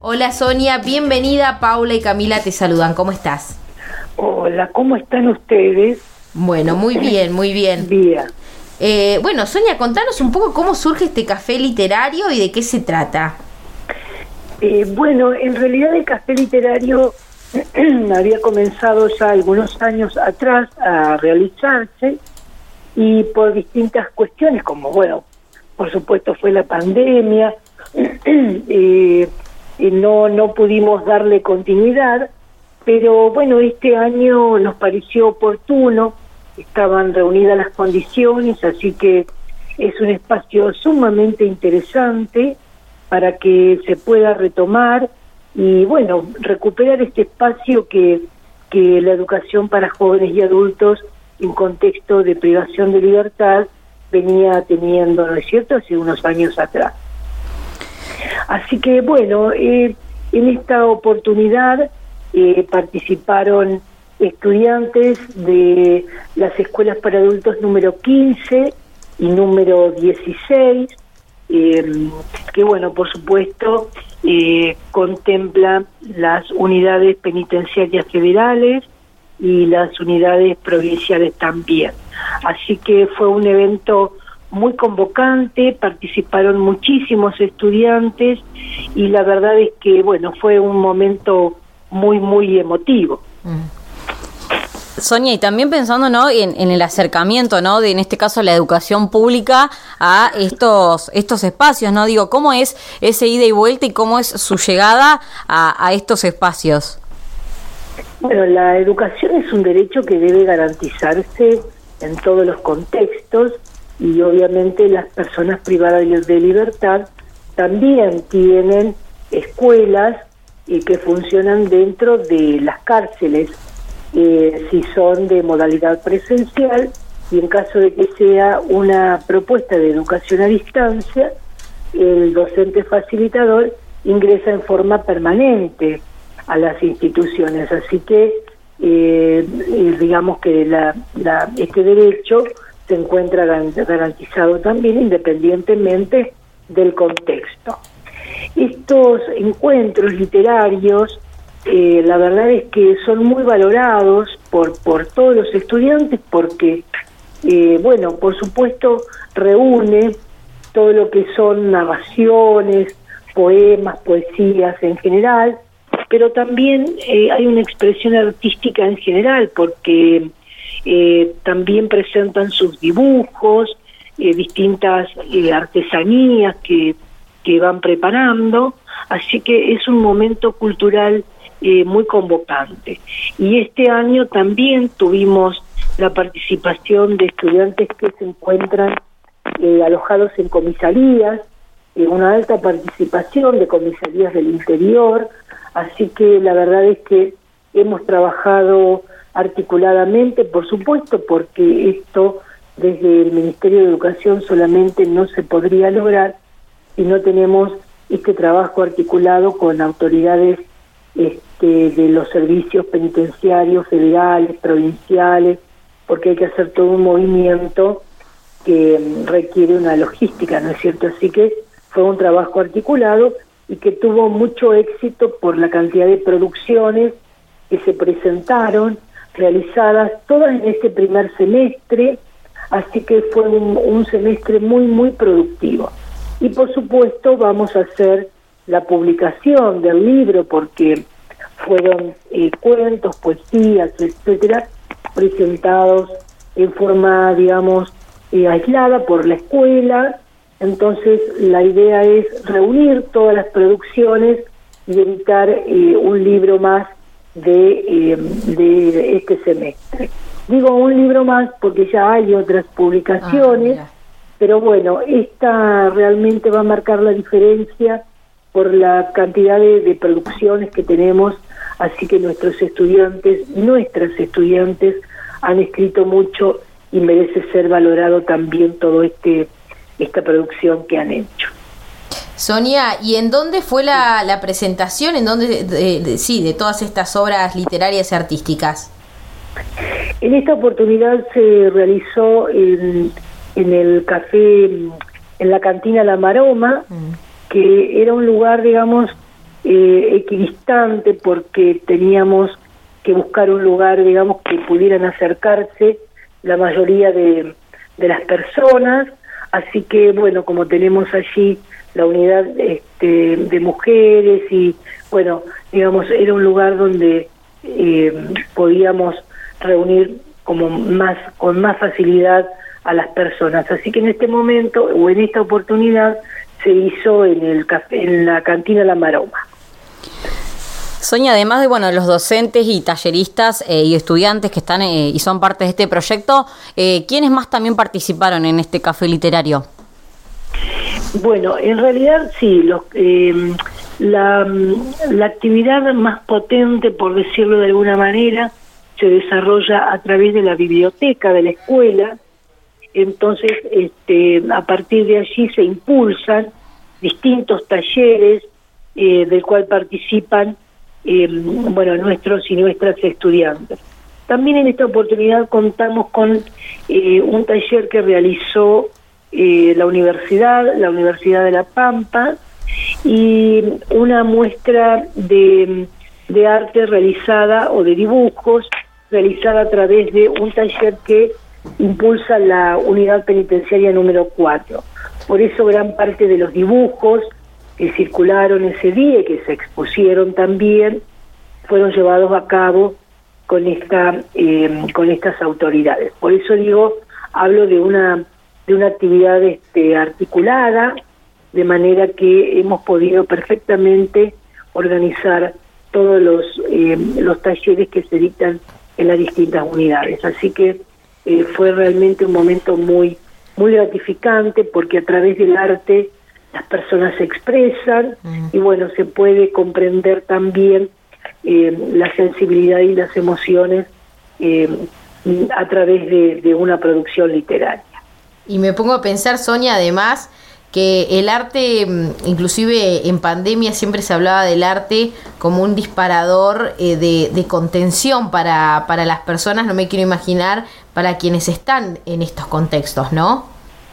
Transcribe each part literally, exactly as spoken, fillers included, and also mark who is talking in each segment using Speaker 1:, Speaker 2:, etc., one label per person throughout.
Speaker 1: Hola Sonia, bienvenida. Paula y Camila te saludan. ¿Cómo estás?
Speaker 2: Hola, ¿cómo están ustedes?
Speaker 1: Bueno, muy bien, muy bien.
Speaker 2: Bien.
Speaker 1: Eh, bueno, Sonia, contanos un poco cómo surge este café literario y de qué se trata.
Speaker 2: Eh, bueno, en realidad el café literario había comenzado ya algunos años atrás a realizarse y por distintas cuestiones, como bueno, por supuesto fue la pandemia, eh, no no pudimos darle continuidad, pero bueno, este año nos pareció oportuno, estaban reunidas las condiciones, así que es un espacio sumamente interesante para que se pueda retomar y bueno, recuperar este espacio que, que la educación para jóvenes y adultos en contexto de privación de libertad venía teniendo, ¿no es cierto?, hace unos años atrás. Así que bueno, eh, en esta oportunidad eh, participaron estudiantes de las escuelas para adultos número quince y número dieciséis, eh, que bueno, por supuesto, eh, contempla las unidades penitenciarias federales y las unidades provinciales también. Así que fue un evento muy convocante, participaron muchísimos estudiantes y la verdad es que, bueno, fue un momento muy, muy emotivo.
Speaker 3: Mm. Sonia, y también pensando, ¿no?, en, en el acercamiento, ¿no?, de en este caso la educación pública a estos estos espacios, ¿no? Digo, ¿cómo es ese ida y vuelta y cómo es su llegada a, a estos espacios?
Speaker 2: Bueno, la educación es un derecho que debe garantizarse en todos los contextos y obviamente las personas privadas de libertad también tienen escuelas eh, que funcionan dentro de las cárceles, eh, si son de modalidad presencial, y en caso de que sea una propuesta de educación a distancia, el docente facilitador ingresa en forma permanente a las instituciones. Así que eh, digamos que la, la, este derecho se encuentra garantizado también independientemente del contexto. Estos encuentros literarios, eh, la verdad es que son muy valorados por, por todos los estudiantes porque, eh, bueno, por supuesto reúne todo lo que son narraciones, poemas, poesías en general, pero también eh, hay una expresión artística en general porque Eh, también presentan sus dibujos, eh, distintas eh, artesanías que, que van preparando, así que es un momento cultural eh, muy convocante. Y este año también tuvimos la participación de estudiantes que se encuentran eh, alojados en comisarías, eh, una alta participación de comisarías del interior, así que la verdad es que hemos trabajado articuladamente, por supuesto, porque esto desde el Ministerio de Educación solamente no se podría lograr si no tenemos este trabajo articulado con autoridades este, de los servicios penitenciarios federales, provinciales, porque hay que hacer todo un movimiento que requiere una logística, ¿no es cierto? Así que fue un trabajo articulado y que tuvo mucho éxito por la cantidad de producciones que se presentaron, realizadas todas en este primer semestre, así que fue un, un semestre muy, muy productivo. Y por supuesto vamos a hacer la publicación del libro porque fueron eh, cuentos, poesías, etcétera, presentados en forma, digamos, eh, aislada por la escuela. Entonces la idea es reunir todas las producciones y editar eh, un libro más de, eh, de este semestre. Digo un libro más porque ya hay otras publicaciones, ah, pero bueno, esta realmente va a marcar la diferencia por la cantidad de, de producciones que tenemos, así que nuestros estudiantes, nuestras estudiantes han escrito mucho y merece ser valorado también todo este esta producción que han hecho.
Speaker 1: Sonia, ¿y en dónde fue la, la presentación? ¿En dónde, de, de, de, sí, de todas estas obras literarias y artísticas?
Speaker 2: En esta oportunidad se realizó en, en el café, en la cantina La Maroma, mm. que era un lugar, digamos, eh, equidistante porque teníamos que buscar un lugar, digamos, que pudieran acercarse la mayoría de, de las personas, así que, bueno, como tenemos allí la unidad este, de mujeres y, bueno, digamos, era un lugar donde eh, podíamos reunir como más con más facilidad a las personas, así que en este momento o en esta oportunidad se hizo en el café, en la cantina La Maroma.
Speaker 3: Sonia, además de bueno los docentes y talleristas eh, y estudiantes que están eh, y son parte de este proyecto, eh, ¿quiénes más también participaron en este café literario?
Speaker 2: Bueno, en realidad sí, los, eh, la, la actividad más potente, por decirlo de alguna manera, se desarrolla a través de la biblioteca de la escuela. Entonces, este, a partir de allí se impulsan distintos talleres eh, del cual participan eh, bueno, nuestros y nuestras estudiantes. También en esta oportunidad contamos con eh, un taller que realizó eh, la universidad, la Universidad de La Pampa, y una muestra de, de arte realizada o de dibujos realizada a través de un taller que impulsa la unidad penitenciaria número cuatro. Por eso gran parte de los dibujos que circularon ese día y que se expusieron también fueron llevados a cabo con esta eh, con estas autoridades. Por eso digo, hablo de una de una actividad este, articulada, de manera que hemos podido perfectamente organizar todos los eh, los talleres que se dictan en las distintas unidades. Así que Eh, fue realmente un momento muy muy gratificante porque a través del arte las personas se expresan mm. y bueno, se puede comprender también eh, la sensibilidad y las emociones eh, a través de, de una producción literaria.
Speaker 1: Y me pongo a pensar, Sonia, además, que el arte, inclusive en pandemia siempre se hablaba del arte como un disparador eh, de, de contención para, para las personas, no me quiero imaginar para quienes están en estos contextos, ¿no?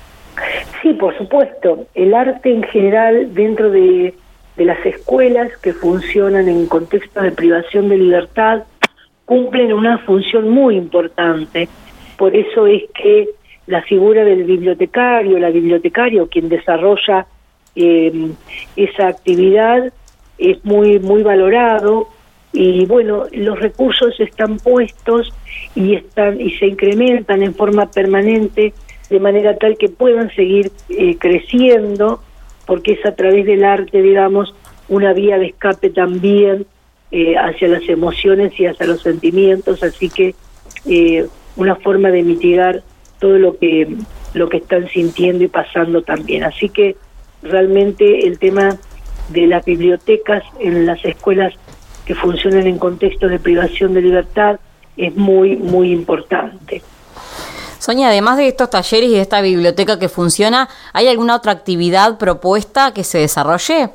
Speaker 2: Sí, por supuesto. El arte en general dentro de, de las escuelas que funcionan en contextos de privación de libertad cumplen una función muy importante. Por eso es que la figura del bibliotecario, la bibliotecario, quien desarrolla eh, esa actividad, es muy muy valorado y bueno, los recursos están puestos y están y se incrementan en forma permanente de manera tal que puedan seguir eh, creciendo, porque es a través del arte, digamos, una vía de escape también eh, hacia las emociones y hacia los sentimientos, así que eh, una forma de mitigar todo lo que lo que están sintiendo y pasando también. Así que realmente el tema de las bibliotecas en las escuelas que funcionan en contextos de privación de libertad es muy, muy importante.
Speaker 3: Sonia, además de estos talleres y de esta biblioteca que funciona, ¿hay alguna otra actividad propuesta que se desarrolle?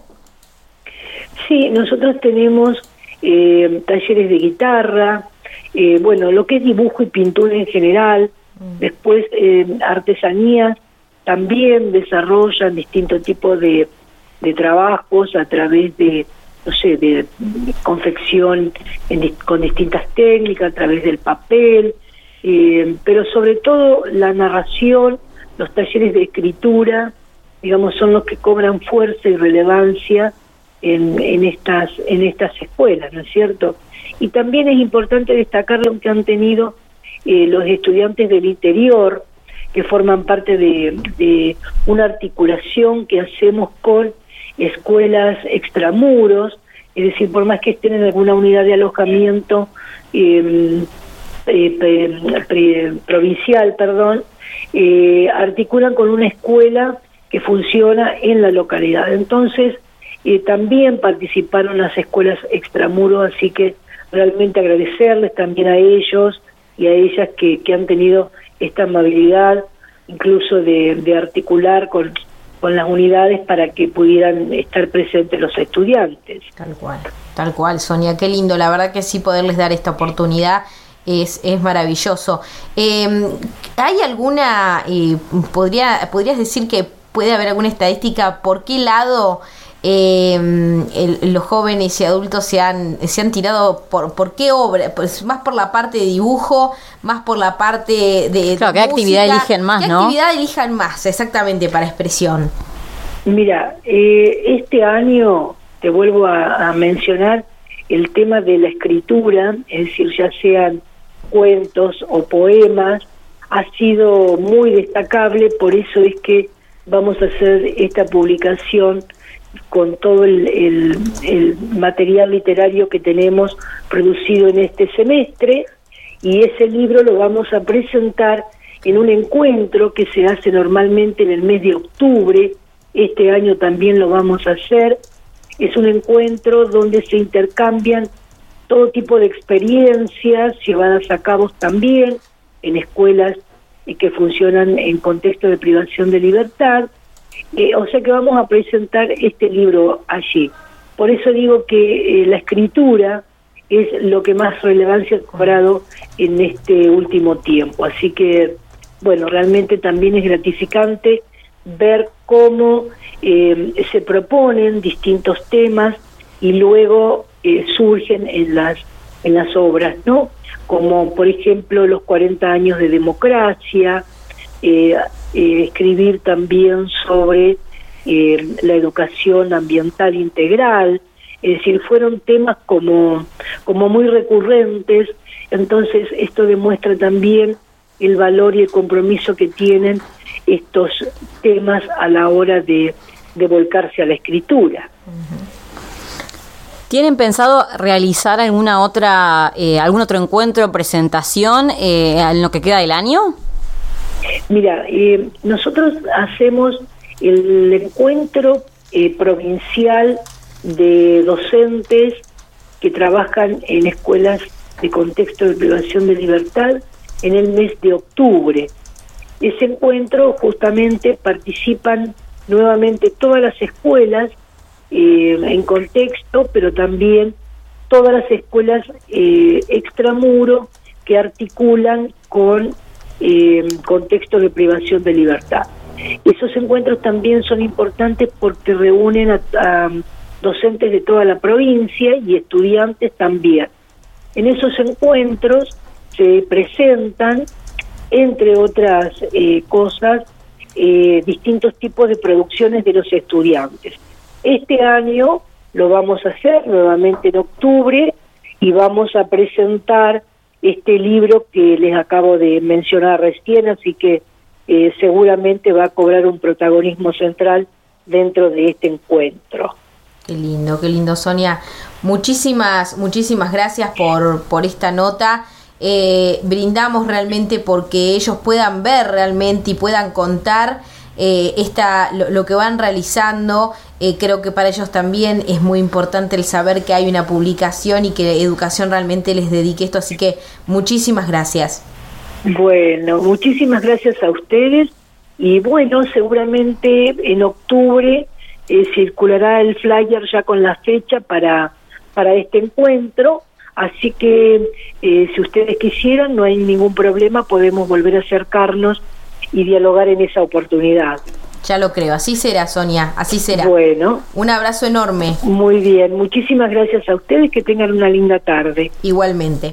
Speaker 2: Sí, nosotros tenemos eh, talleres de guitarra, eh, bueno, lo que es dibujo y pintura en general. Después eh, artesanías también desarrollan distintos tipos de, de trabajos a través de, no sé, de confección en, con distintas técnicas, a través del papel, eh, pero sobre todo la narración, los talleres de escritura, digamos, son los que cobran fuerza y relevancia en, en estas en estas escuelas, ¿no es cierto? Y también es importante destacar lo que han tenido Eh, los estudiantes del interior, que forman parte de, de una articulación que hacemos con escuelas extramuros, es decir, por más que estén en alguna unidad de alojamiento eh, eh, pre, pre, provincial, perdón, eh, articulan con una escuela que funciona en la localidad. Entonces, eh, también participaron las escuelas extramuros, así que realmente agradecerles también a ellos y a ellas que, que han tenido esta amabilidad incluso de, de articular con, con las unidades para que pudieran estar presentes los estudiantes.
Speaker 1: Tal cual, tal cual, Sonia, qué lindo, la verdad que sí poderles dar esta oportunidad es, es maravilloso. Eh, ¿Hay alguna, eh, podría, podrías decir que puede haber alguna estadística por qué lado eh, el, los jóvenes y adultos se han, se han tirado por, ¿por qué obra? Pues más por la parte de dibujo, más por la parte de,
Speaker 3: claro,
Speaker 1: de
Speaker 3: ¿qué
Speaker 1: música?
Speaker 3: actividad eligen más,
Speaker 1: ¿Qué
Speaker 3: no?
Speaker 1: actividad elijan más, exactamente, para expresión?
Speaker 2: Mira, eh, este año, te vuelvo a, a mencionar el tema de la escritura, es decir, ya sean cuentos o poemas, ha sido muy destacable, por eso es que vamos a hacer esta publicación con todo el, el, el material literario que tenemos producido en este semestre, y ese libro lo vamos a presentar en un encuentro que se hace normalmente en el mes de octubre. Este año también lo vamos a hacer. Es un encuentro donde se intercambian todo tipo de experiencias llevadas a cabo también en escuelas eh, que funcionan en contexto de privación de libertad. Eh, o sea que vamos a presentar este libro allí. Por eso digo que eh, la escritura es lo que más relevancia ha cobrado en este último tiempo. Así que, bueno, realmente también es gratificante ver cómo eh, se proponen distintos temas y luego eh, surgen en las en las obras, ¿no? Como por ejemplo los cuarenta años de democracia, eh, eh, escribir también sobre eh, la educación ambiental integral, es decir, fueron temas como, como muy recurrentes. Entonces esto demuestra también el valor y el compromiso que tienen estos temas a la hora de, de volcarse a la escritura.
Speaker 3: ¿Tienen pensado realizar alguna otra, eh, algún otro encuentro, presentación eh, en lo que queda del año?
Speaker 2: Mira, eh, nosotros hacemos el encuentro eh, provincial de docentes que trabajan en escuelas de contexto de privación de libertad en el mes de octubre. Ese encuentro justamente participan nuevamente todas las escuelas eh, en contexto, pero también todas las escuelas eh, extramuro que articulan con eh, contexto de privación de libertad. Esos encuentros también son importantes porque reúnen a, a docentes de toda la provincia y estudiantes también. En esos encuentros se presentan, entre otras eh, cosas, eh, distintos tipos de producciones de los estudiantes. Este año lo vamos a hacer nuevamente en octubre y vamos a presentar este libro que les acabo de mencionar recién, así que eh, seguramente va a cobrar un protagonismo central dentro de este encuentro.
Speaker 1: Qué lindo, qué lindo, Sonia. Muchísimas, muchísimas gracias por, por esta nota. Eh, brindamos realmente porque ellos puedan ver realmente y puedan contar eh, esta lo, lo que van realizando. Eh, creo que para ellos también es muy importante el saber que hay una publicación y que Educación realmente les dedique esto, así que muchísimas gracias.
Speaker 2: Bueno, muchísimas gracias a ustedes y bueno, seguramente en octubre eh, circulará el flyer ya con la fecha para, para este encuentro. Así que eh, si ustedes quisieran, no hay ningún problema, podemos volver a acercarnos y dialogar en esa oportunidad.
Speaker 1: Ya lo creo, así será, Sonia, así será.
Speaker 2: Bueno.
Speaker 1: Un abrazo enorme.
Speaker 2: Muy bien, muchísimas gracias a ustedes, que tengan una linda tarde.
Speaker 1: Igualmente.